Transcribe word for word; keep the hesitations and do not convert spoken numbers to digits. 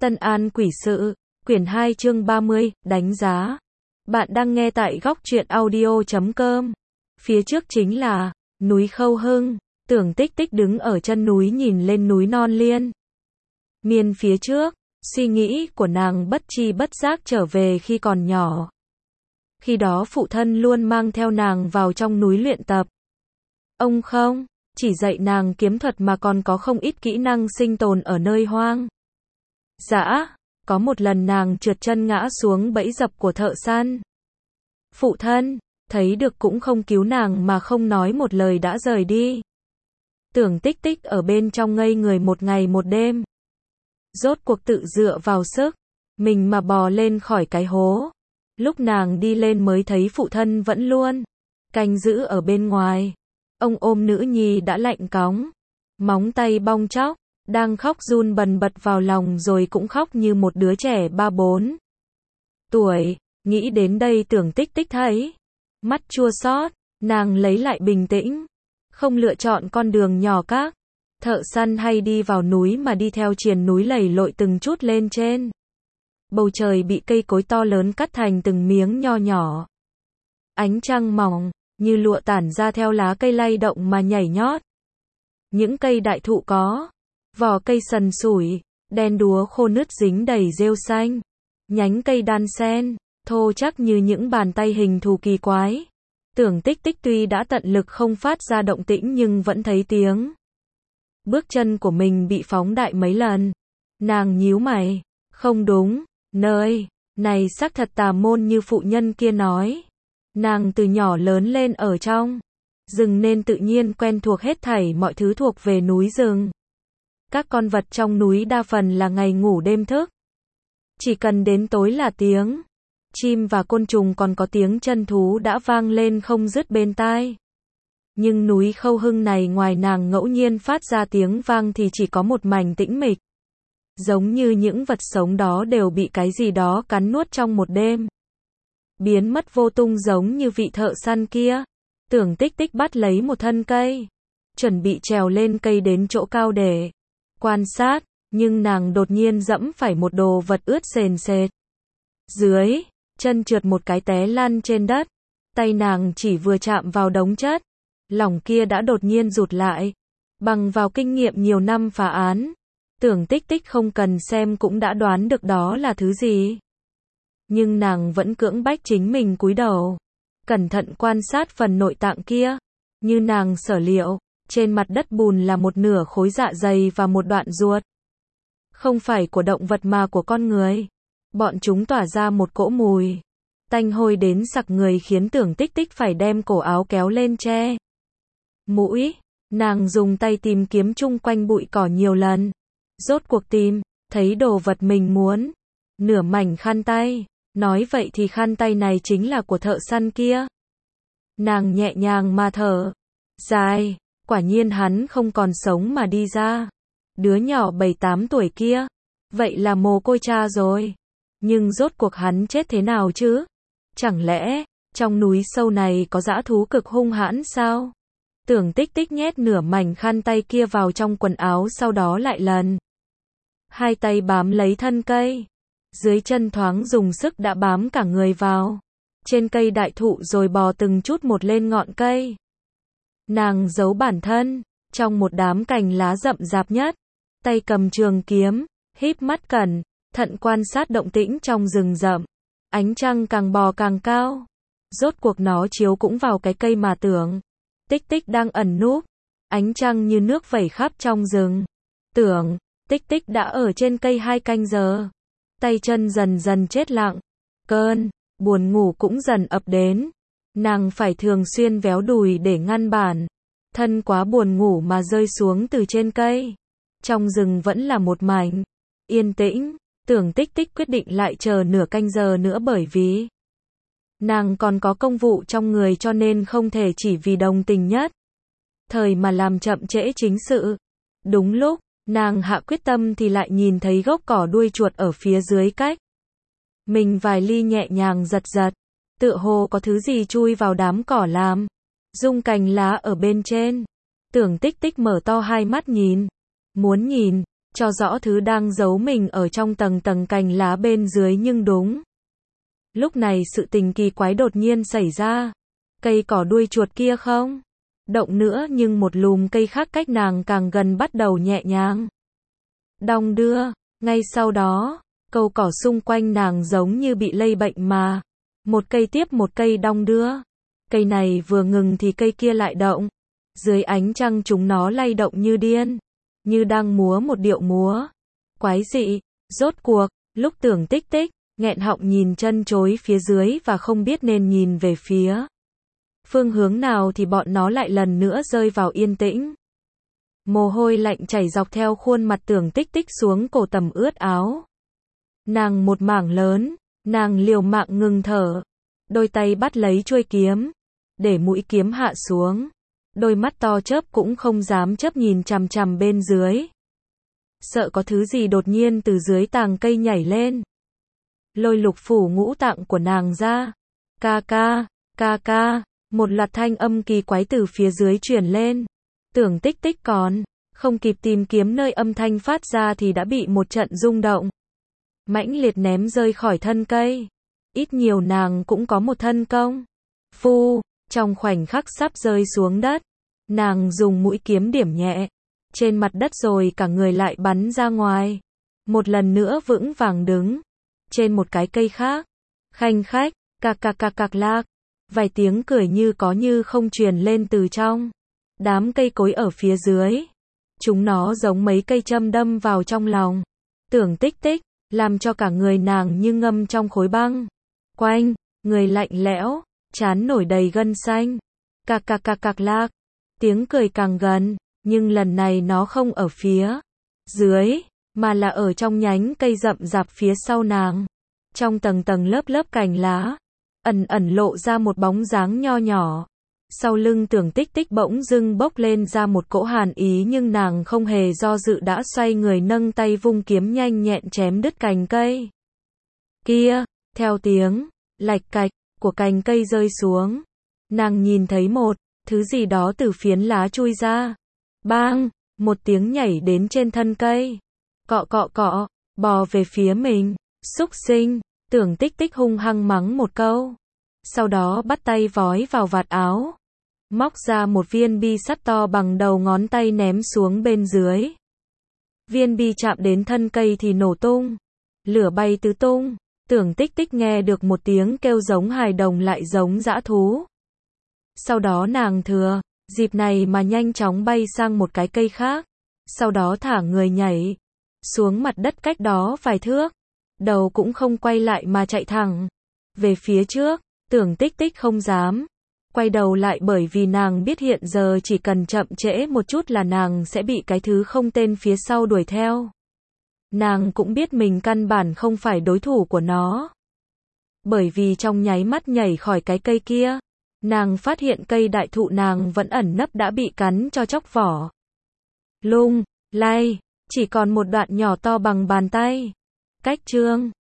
Tân An Quỷ Sự, quyển hai chương ba mươi, đánh giá. Bạn đang nghe tại góc truyện audio chấm com. Phía trước chính là núi Khâu Hưng. Tưởng Tích Tích đứng ở chân núi nhìn lên núi non liên miên phía trước. Suy nghĩ của nàng bất tri bất giác trở về khi còn nhỏ. Khi đó phụ thân luôn mang theo nàng vào trong núi luyện tập. Ông không chỉ dạy nàng kiếm thuật mà còn có không ít kỹ năng sinh tồn ở nơi hoang dã. Có một lần nàng trượt chân ngã xuống bẫy dập của thợ săn. Phụ thân thấy được cũng không cứu nàng mà không nói một lời đã rời đi. Tưởng Tích Tích ở bên trong ngây người một ngày một đêm. Rốt cuộc tự dựa vào sức mình mà bò lên khỏi cái hố. Lúc nàng đi lên mới thấy phụ thân vẫn luôn canh giữ ở bên ngoài. Ông ôm nữ nhi đã lạnh cóng, móng tay bong tróc, đang khóc run bần bật vào lòng rồi cũng khóc như một đứa trẻ ba bốn tuổi. Nghĩ đến đây Tưởng Tích Tích thấy mắt chua xót, nàng lấy lại bình tĩnh, không lựa chọn con đường nhỏ các thợ săn hay đi vào núi mà đi theo triền núi lầy lội từng chút lên trên. Bầu trời bị cây cối to lớn cắt thành từng miếng nho nhỏ. Ánh trăng mỏng như lụa tản ra theo lá cây lay động mà nhảy nhót. Những cây đại thụ có vỏ cây sần sủi, đen đúa khô nứt dính đầy rêu xanh. Nhánh cây đan xen, thô chắc như những bàn tay hình thù kỳ quái. Tưởng Tích Tích tuy đã tận lực không phát ra động tĩnh nhưng vẫn thấy tiếng bước chân của mình bị phóng đại mấy lần. Nàng nhíu mày, không đúng, nơi này xác thật tà môn như phụ nhân kia nói. Nàng từ nhỏ lớn lên ở trong rừng nên tự nhiên quen thuộc hết thảy mọi thứ thuộc về núi rừng. Các con vật trong núi đa phần là ngày ngủ đêm thức. Chỉ cần đến tối là tiếng chim và côn trùng còn có tiếng chân thú đã vang lên không dứt bên tai. Nhưng núi Khâu Hưng này ngoài nàng ngẫu nhiên phát ra tiếng vang thì chỉ có một mảnh tĩnh mịch. Giống như những vật sống đó đều bị cái gì đó cắn nuốt trong một đêm. Biến mất vô tung giống như vị thợ săn kia. Tưởng Tích Tích bắt lấy một thân cây, chuẩn bị trèo lên cây đến chỗ cao để quan sát, nhưng nàng đột nhiên dẫm phải một đồ vật ướt sền sệt. Dưới chân trượt một cái té lăn trên đất. Tay nàng chỉ vừa chạm vào đống chất lỏng kia đã đột nhiên rụt lại. Bằng vào kinh nghiệm nhiều năm phá án, Tưởng Tích Tích không cần xem cũng đã đoán được đó là thứ gì. Nhưng nàng vẫn cưỡng bách chính mình cúi đầu, cẩn thận quan sát phần nội tạng kia. Như nàng sở liệu, trên mặt đất bùn là một nửa khối dạ dày và một đoạn ruột. Không phải của động vật mà của con người. Bọn chúng tỏa ra một cỗ mùi tanh hôi đến sặc người khiến Tưởng Tích Tích phải đem cổ áo kéo lên che mũi. Nàng dùng tay tìm kiếm chung quanh bụi cỏ nhiều lần. Rốt cuộc tìm thấy đồ vật mình muốn. Nửa mảnh khăn tay. Nói vậy thì khăn tay này chính là của thợ săn kia. Nàng nhẹ nhàng mà thở dài. Quả nhiên hắn không còn sống mà đi ra. Đứa nhỏ bảy tám tuổi kia, vậy là mồ côi cha rồi. Nhưng rốt cuộc hắn chết thế nào chứ? Chẳng lẽ trong núi sâu này có dã thú cực hung hãn sao? Tưởng Tích Tích nhét nửa mảnh khăn tay kia vào trong quần áo, sau đó lại lần hai tay bám lấy thân cây. Dưới chân thoáng dùng sức đã bám cả người vào trên cây đại thụ rồi bò từng chút một lên ngọn cây. Nàng giấu bản thân trong một đám cành lá rậm rạp nhất, tay cầm trường kiếm, híp mắt cẩn thận quan sát động tĩnh trong rừng rậm. Ánh trăng càng bò càng cao. Rốt cuộc nó chiếu cũng vào cái cây mà Tưởng Tích Tích đang ẩn núp. Ánh trăng như nước vẩy khắp trong rừng. Tưởng Tích Tích đã ở trên cây hai canh giờ. Tay chân dần dần chết lặng. Cơn buồn ngủ cũng dần ập đến. Nàng phải thường xuyên véo đùi để ngăn bản thân quá buồn ngủ mà rơi xuống từ trên cây. Trong rừng vẫn là một mảnh yên tĩnh. Tưởng Tích Tích quyết định lại chờ nửa canh giờ nữa bởi vì nàng còn có công vụ trong người cho nên không thể chỉ vì đồng tình nhất thời mà làm chậm trễ chính sự. Đúng lúc nàng hạ quyết tâm thì lại nhìn thấy gốc cỏ đuôi chuột ở phía dưới cách mình vài ly, nhẹ nhàng giật giật, tựa hồ có thứ gì chui vào đám cỏ làm rung cành lá ở bên trên. Tưởng Tích Tích mở to hai mắt nhìn, muốn nhìn cho rõ thứ đang giấu mình ở trong tầng tầng cành lá bên dưới nhưng đúng. Lúc này sự tình kỳ quái đột nhiên xảy ra. Cây cỏ đuôi chuột kia không động nữa nhưng một lùm cây khác cách nàng càng gần bắt đầu nhẹ nhàng đong đưa. Ngay sau đó, cầu cỏ xung quanh nàng giống như bị lây bệnh mà. Một cây tiếp một cây đong đưa. Cây này vừa ngừng thì cây kia lại động. Dưới ánh trăng chúng nó lay động như điên. Như đang múa một điệu múa quái dị. Rốt cuộc, lúc Tưởng Tích Tích nghẹn họng nhìn chân chối phía dưới và không biết nên nhìn về phía phương hướng nào thì bọn nó lại lần nữa rơi vào yên tĩnh. Mồ hôi lạnh chảy dọc theo khuôn mặt Tưởng Tích Tích xuống cổ tầm ướt áo. Nàng một mảng lớn, nàng liều mạng ngừng thở. Đôi tay bắt lấy chuôi kiếm, để mũi kiếm hạ xuống. Đôi mắt to chớp cũng không dám chớp nhìn chằm chằm bên dưới. Sợ có thứ gì đột nhiên từ dưới tàng cây nhảy lên. Lôi lục phủ ngũ tạng của nàng ra. Ca ca, ca ca, một loạt thanh âm kỳ quái từ phía dưới truyền lên. Tưởng Tích Tích còn không kịp tìm kiếm nơi âm thanh phát ra thì đã bị một trận rung động mãnh liệt ném rơi khỏi thân cây. Ít nhiều nàng cũng có một thân công phu, trong khoảnh khắc sắp rơi xuống đất, nàng dùng mũi kiếm điểm nhẹ trên mặt đất rồi cả người lại bắn ra ngoài. Một lần nữa vững vàng đứng trên một cái cây khác. Khanh khách, cạc cạc cạc cạc lạc, vài tiếng cười như có như không truyền lên từ trong đám cây cối ở phía dưới. Chúng nó giống mấy cây châm đâm vào trong lòng Tưởng Tích Tích, làm cho cả người nàng như ngâm trong khối băng. Quanh, người lạnh lẽo, trán nổi đầy gân xanh. Cạc cạc cạc cạc lạc, tiếng cười càng gần, nhưng lần này nó không ở phía dưới, mà là ở trong nhánh cây rậm rạp phía sau nàng. Trong tầng tầng lớp lớp cành lá, ẩn ẩn lộ ra một bóng dáng nho nhỏ. Sau lưng Tưởng Tích Tích bỗng dưng bốc lên ra một cỗ hàn ý nhưng nàng không hề do dự đã xoay người nâng tay vung kiếm nhanh nhẹn chém đứt cành cây kia. Theo tiếng lạch cạch của cành cây rơi xuống, nàng nhìn thấy một thứ gì đó từ phiến lá chui ra. Bang, một tiếng nhảy đến trên thân cây. Cọ cọ cọ, bò về phía mình. Xúc sinh, Tưởng Tích Tích hung hăng mắng một câu. Sau đó bắt tay vói vào vạt áo, móc ra một viên bi sắt to bằng đầu ngón tay ném xuống bên dưới. Viên bi chạm đến thân cây thì nổ tung, lửa bay tứ tung. Tưởng Tích Tích nghe được một tiếng kêu giống hài đồng lại giống dã thú. Sau đó nàng thừa dịp này mà nhanh chóng bay sang một cái cây khác. Sau đó thả người nhảy xuống mặt đất cách đó vài thước. Đầu cũng không quay lại mà chạy thẳng về phía trước. Tưởng Tích Tích không dám quay đầu lại bởi vì nàng biết hiện giờ chỉ cần chậm trễ một chút là nàng sẽ bị cái thứ không tên phía sau đuổi theo. Nàng cũng biết mình căn bản không phải đối thủ của nó. Bởi vì trong nháy mắt nhảy khỏi cái cây kia, nàng phát hiện cây đại thụ nàng vẫn ẩn nấp đã bị cắn cho chóc vỏ. Lung lay, chỉ còn một đoạn nhỏ to bằng bàn tay. Cách chương